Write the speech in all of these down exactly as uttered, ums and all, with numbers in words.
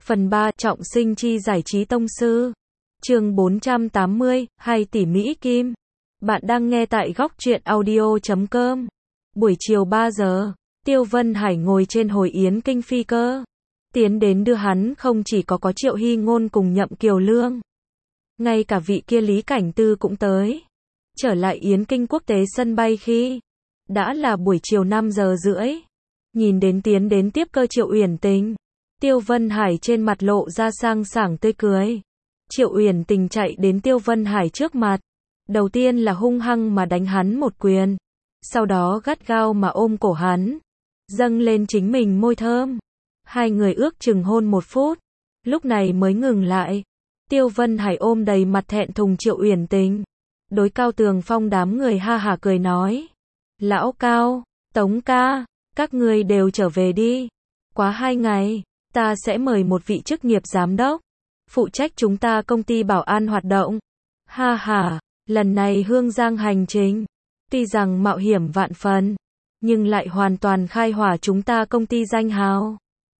Phần ba, trọng sinh chi giải trí tông sư. Chương bốn trăm tám mươi, hai tỷ Mỹ Kim. Bạn đang nghe tại góc truyện audio chấm com. Buổi chiều ba giờ, Tiêu Vân Hải ngồi trên hồi yến kinh phi cơ. Tiến đến đưa hắn không chỉ có có Triệu Hy Ngôn cùng Nhậm Kiều Lương. Ngay cả vị kia Lý Cảnh Tư cũng tới. Trở lại yến kinh quốc tế sân bay khi đã là buổi chiều năm giờ rưỡi. Nhìn đến tiến đến tiếp cơ Triệu Uyển Tình, Tiêu Vân Hải trên mặt lộ ra sang sảng tươi cười. Triệu Uyển Tình chạy đến Tiêu Vân Hải trước mặt. Đầu tiên là hung hăng mà đánh hắn một quyền. Sau đó gắt gao mà ôm cổ hắn. Dâng lên chính mình môi thơm. Hai người ước chừng hôn một phút. Lúc này mới ngừng lại. Tiêu Vân Hải ôm đầy mặt thẹn thùng Triệu Uyển Tình. Đối Cao Tường Phong đám người ha hả cười nói. Lão Cao, Tống ca, các ngươi đều trở về đi. Quá hai ngày, ta sẽ mời một vị chức nghiệp giám đốc. Phụ trách chúng ta công ty bảo an hoạt động. Ha ha, lần này Hương Giang hành trình. Tuy rằng mạo hiểm vạn phần. Nhưng lại hoàn toàn khai hỏa chúng ta công ty danh hào.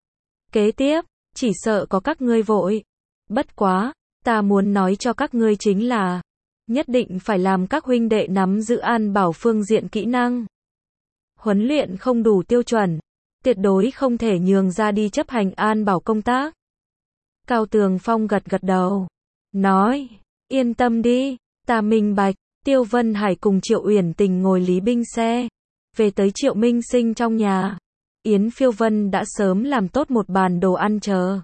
Kế tiếp, chỉ sợ có các ngươi vội. Bất quá, ta muốn nói cho các ngươi chính là nhất định phải làm các huynh đệ nắm giữ an bảo phương diện kỹ năng. Huấn luyện không đủ tiêu chuẩn. Tuyệt đối không thể nhường ra đi chấp hành an bảo công tác. Cao Tường Phong gật gật đầu. Nói, yên tâm đi, ta minh bạch. Tiêu Vân Hải cùng Triệu Uyển Tình ngồi Lý Binh xe. Về tới Triệu Minh Sinh trong nhà. Yến Phiêu Vân đã sớm làm tốt một bàn đồ ăn chờ.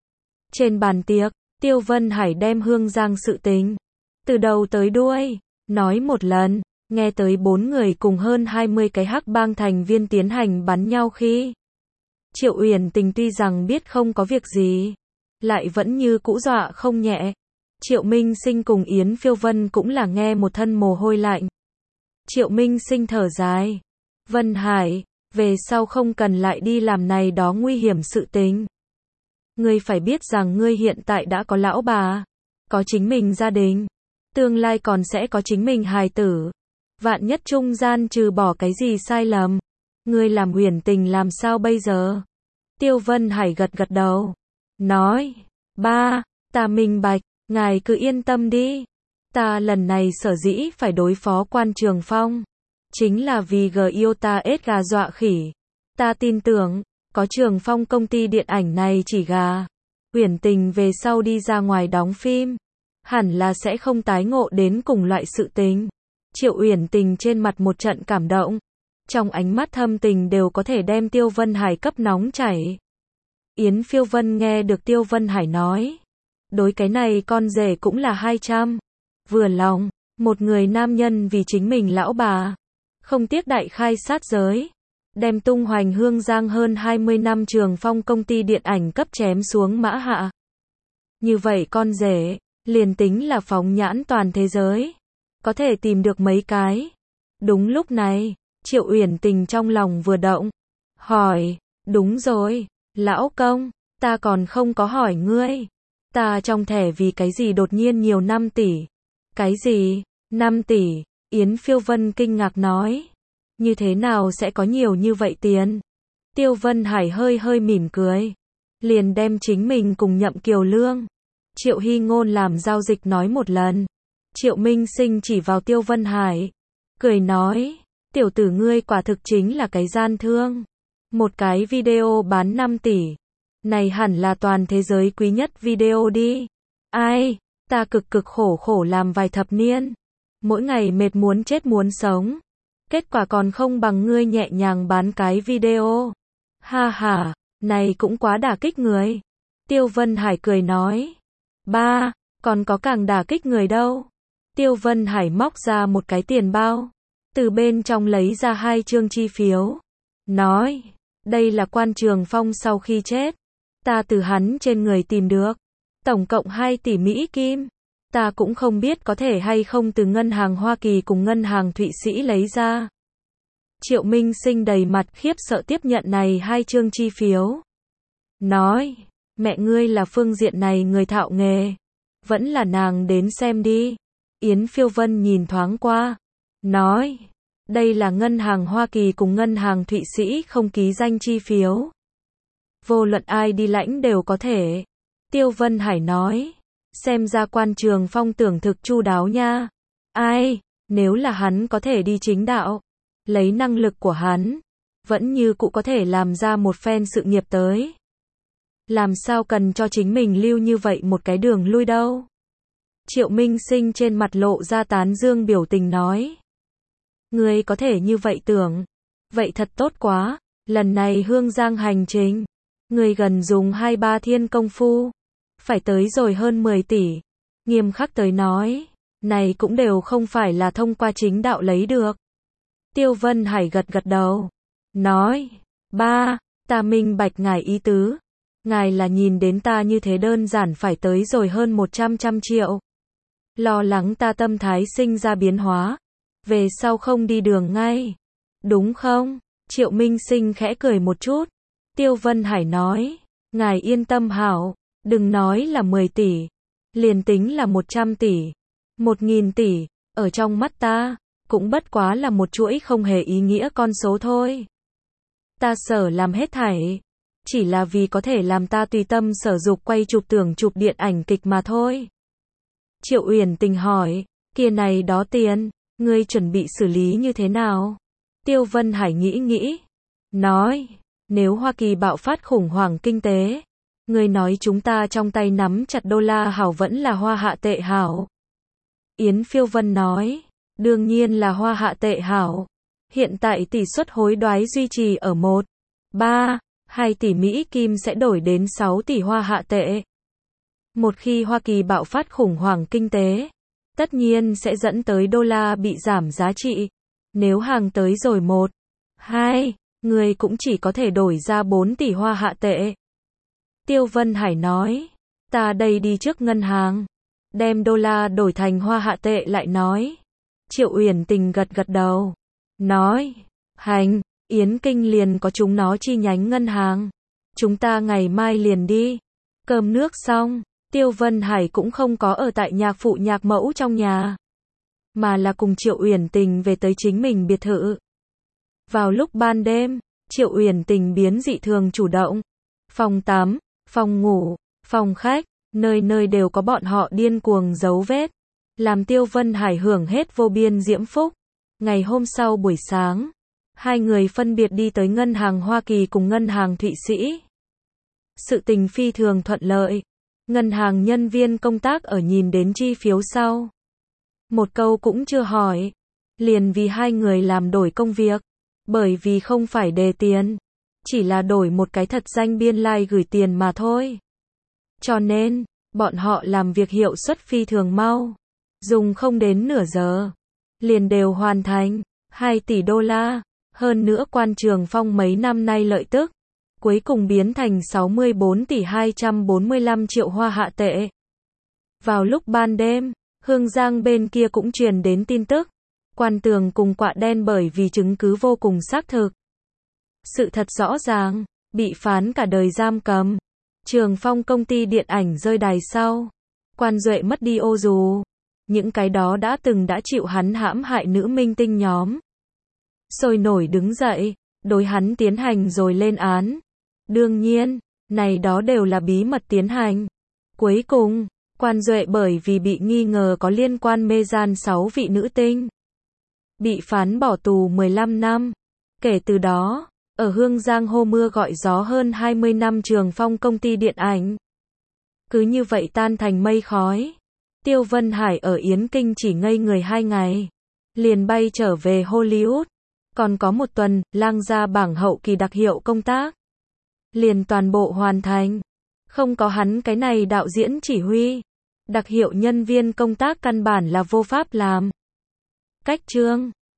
Trên bàn tiệc, Tiêu Vân Hải đem Hương Giang sự tình. Từ đầu tới đuôi, nói một lần. Nghe tới bốn người cùng hơn hai mươi cái hắc bang thành viên tiến hành bắn nhau khi. Triệu Uyển Tình tuy rằng biết không có việc gì. Lại vẫn như cũ dọa không nhẹ. Triệu Minh Sinh cùng Yến Phiêu Vân cũng là nghe một thân mồ hôi lạnh. Triệu Minh Sinh thở dài. Vân Hải, về sau không cần lại đi làm này đó nguy hiểm sự tình. Ngươi phải biết rằng ngươi hiện tại đã có lão bà. Có chính mình gia đình. Tương lai còn sẽ có chính mình hài tử. Vạn nhất trung gian trừ bỏ cái gì sai lầm. Ngươi làm Uyển Tình làm sao bây giờ? Tiêu Vân Hải gật gật đầu. Nói, ba, ta minh bạch, ngài cứ yên tâm đi. Ta lần này sở dĩ phải đối phó Quan Trường Phong. Chính là vì gờ yêu ta ết gà dọa khỉ. Ta tin tưởng, có Trường Phong công ty điện ảnh này chỉ gà. Uyển Tình về sau đi ra ngoài đóng phim. Hẳn là sẽ không tái ngộ đến cùng loại sự tình. Triệu Uyển Tình trên mặt một trận cảm động. Trong ánh mắt thâm tình đều có thể đem Tiêu Vân Hải cấp nóng chảy. Yến Phiêu Vân nghe được Tiêu Vân Hải nói. Đối cái này con rể cũng là hai trăm. Vừa lòng, một người nam nhân vì chính mình lão bà. Không tiếc đại khai sát giới. Đem tung hoành Hương Giang hơn hai mươi năm Trường Phong công ty điện ảnh cấp chém xuống mã hạ. Như vậy con rể, liền tính là phóng nhãn toàn thế giới. Có thể tìm được mấy cái. Đúng lúc này, Triệu Uyển Tình trong lòng vừa động. Hỏi, đúng rồi, lão công, ta còn không có hỏi ngươi. Ta trong thẻ vì cái gì đột nhiên nhiều năm tỷ? Cái gì? năm tỷ? Yến Phiêu Vân kinh ngạc nói. Như thế nào sẽ có nhiều như vậy tiền? Tiêu Vân Hải hơi hơi mỉm cười. Liền đem chính mình cùng Nhậm Kiều Lương, Triệu Hy Ngôn làm giao dịch nói một lần. Triệu Minh Sinh chỉ vào Tiêu Vân Hải. Cười nói, tiểu tử ngươi quả thực chính là cái gian thương. Một cái video bán năm tỷ. Này hẳn là toàn thế giới quý nhất video đi. Ai, ta cực cực khổ khổ làm vài thập niên. Mỗi ngày mệt muốn chết muốn sống. Kết quả còn không bằng ngươi nhẹ nhàng bán cái video. Ha ha, này cũng quá đả kích người. Tiêu Vân Hải cười nói. Ba, còn có càng đả kích người đâu. Tiêu Vân Hải móc ra một cái tiền bao. Từ bên trong lấy ra hai chương chi phiếu. Nói, đây là Quan Trường Phong sau khi chết. Ta từ hắn trên người tìm được. Tổng cộng hai tỷ Mỹ Kim. Ta cũng không biết có thể hay không từ ngân hàng Hoa Kỳ cùng ngân hàng Thụy Sĩ lấy ra. Triệu Minh Sinh đầy mặt khiếp sợ tiếp nhận này hai chương chi phiếu. Nói, mẹ ngươi là phương diện này người thạo nghề. Vẫn là nàng đến xem đi. Yến Phiêu Vân nhìn thoáng qua. Nói, đây là ngân hàng Hoa Kỳ cùng ngân hàng Thụy Sĩ không ký danh chi phiếu. vô luận ai đi lãnh đều có thể. Tiêu Vân Hải nói, xem ra quan Trường Phong tưởng thực chu đáo nha. Ai, nếu là hắn có thể đi chính đạo, lấy năng lực của hắn, vẫn như cũ có thể làm ra một phen sự nghiệp tới. Làm sao cần cho chính mình lưu như vậy một cái đường lui đâu. Triệu Minh Sinh trên mặt lộ ra tán dương biểu tình nói. Ngươi có thể như vậy tưởng. Vậy thật tốt quá, lần này Hương Giang hành trình, ngươi gần dùng hai ba thiên công phu, phải tới rồi hơn mười tỷ. Nghiêm khắc tới nói, này cũng đều không phải là thông qua chính đạo lấy được. Tiêu Vân Hải gật gật đầu, nói, ba, ta minh bạch ngài ý tứ. Ngài là nhìn đến ta như thế đơn giản phải tới rồi hơn một trăm trăm triệu. Lo lắng ta tâm thái sinh ra biến hóa, về sau không đi đường ngay. Đúng không? Triệu Minh Sinh khẽ cười một chút. Tiêu Vân Hải nói, ngài yên tâm hảo, đừng nói là mười tỷ, liền tính là một trăm tỷ, một nghìn tỷ, ở trong mắt ta, cũng bất quá là một chuỗi không hề ý nghĩa con số thôi. Ta sở làm hết thảy, chỉ là vì có thể làm ta tùy tâm sở dục quay chụp tưởng chụp điện ảnh kịch mà thôi. Triệu Uyển Tình hỏi, kia này đó tiền, ngươi chuẩn bị xử lý như thế nào? Tiêu Vân Hải nghĩ nghĩ, nói, nếu Hoa Kỳ bạo phát khủng hoảng kinh tế, ngươi nói chúng ta trong tay nắm chặt đô la hảo vẫn là hoa hạ tệ hảo? Yến Phiêu Vân nói, đương nhiên là hoa hạ tệ hảo. Hiện tại tỷ suất hối đoái duy trì ở một, ba, hai tỷ Mỹ Kim sẽ đổi đến sáu tỷ hoa hạ tệ. Một khi Hoa Kỳ bạo phát khủng hoảng kinh tế, tất nhiên sẽ dẫn tới đô la bị giảm giá trị. Nếu hàng tới rồi một, hai, người cũng chỉ có thể đổi ra bốn tỷ hoa hạ tệ. Tiêu Vân Hải nói, ta đây đi trước ngân hàng, đem đô la đổi thành hoa hạ tệ lại nói. Triệu Uyển Tình gật gật đầu, nói, hành, Yến Kinh liền có chúng nó chi nhánh ngân hàng. Chúng ta ngày mai liền đi. Cơm nước xong, Tiêu Vân Hải cũng không có ở tại nhạc phụ nhạc mẫu trong nhà, mà là cùng Triệu Uyển Tình về tới chính mình biệt thự. Vào lúc ban đêm, Triệu Uyển Tình biến dị thường chủ động. Phòng tắm, phòng ngủ, phòng khách, nơi nơi đều có bọn họ điên cuồng dấu vết, làm Tiêu Vân Hải hưởng hết vô biên diễm phúc. Ngày hôm sau buổi sáng, hai người phân biệt đi tới ngân hàng Hoa Kỳ cùng ngân hàng Thụy Sĩ. Sự tình phi thường thuận lợi. Ngân hàng nhân viên công tác ở nhìn đến chi phiếu sau, một câu cũng chưa hỏi, liền vì hai người làm đổi công việc, bởi vì không phải đề tiền, chỉ là đổi một cái thật danh biên lai like gửi tiền mà thôi. Cho nên, bọn họ làm việc hiệu suất phi thường mau, dùng không đến nửa giờ, liền đều hoàn thành, hai tỷ đô la, hơn nữa quan Trường Phong mấy năm nay lợi tức, cuối cùng biến thành sáu mươi bốn tỷ hai trăm bốn mươi lăm triệu hoa hạ tệ. Vào lúc ban đêm, Hương Giang bên kia cũng truyền đến tin tức, Quan Tường cùng Quạ Đen bởi vì chứng cứ vô cùng xác thực, sự thật rõ ràng, bị phán cả đời giam cầm. Trường Phong công ty điện ảnh rơi đài sau, Quan Duệ mất đi ô dù, những cái đó đã từng đã chịu hắn hãm hại nữ minh tinh nhóm, sôi nổi đứng dậy, đối hắn tiến hành rồi lên án. Đương nhiên, này đó đều là bí mật tiến hành. Cuối cùng, Quan Duệ bởi vì bị nghi ngờ có liên quan mê gian sáu vị nữ tinh, bị phán bỏ tù mười lăm năm. Kể từ đó, ở Hương Giang hô mưa gọi gió hơn hai mươi năm Trường Phong công ty điện ảnh, cứ như vậy tan thành mây khói. Tiêu Vân Hải ở Yến Kinh chỉ ngây người hai ngày, liền bay trở về Hollywood. Còn có một tuần, lang ra bảng hậu kỳ đặc hiệu công tác, liền toàn bộ hoàn thành. Không có hắn cái này đạo diễn chỉ huy, đặc hiệu nhân viên công tác căn bản là vô pháp làm. Cách chương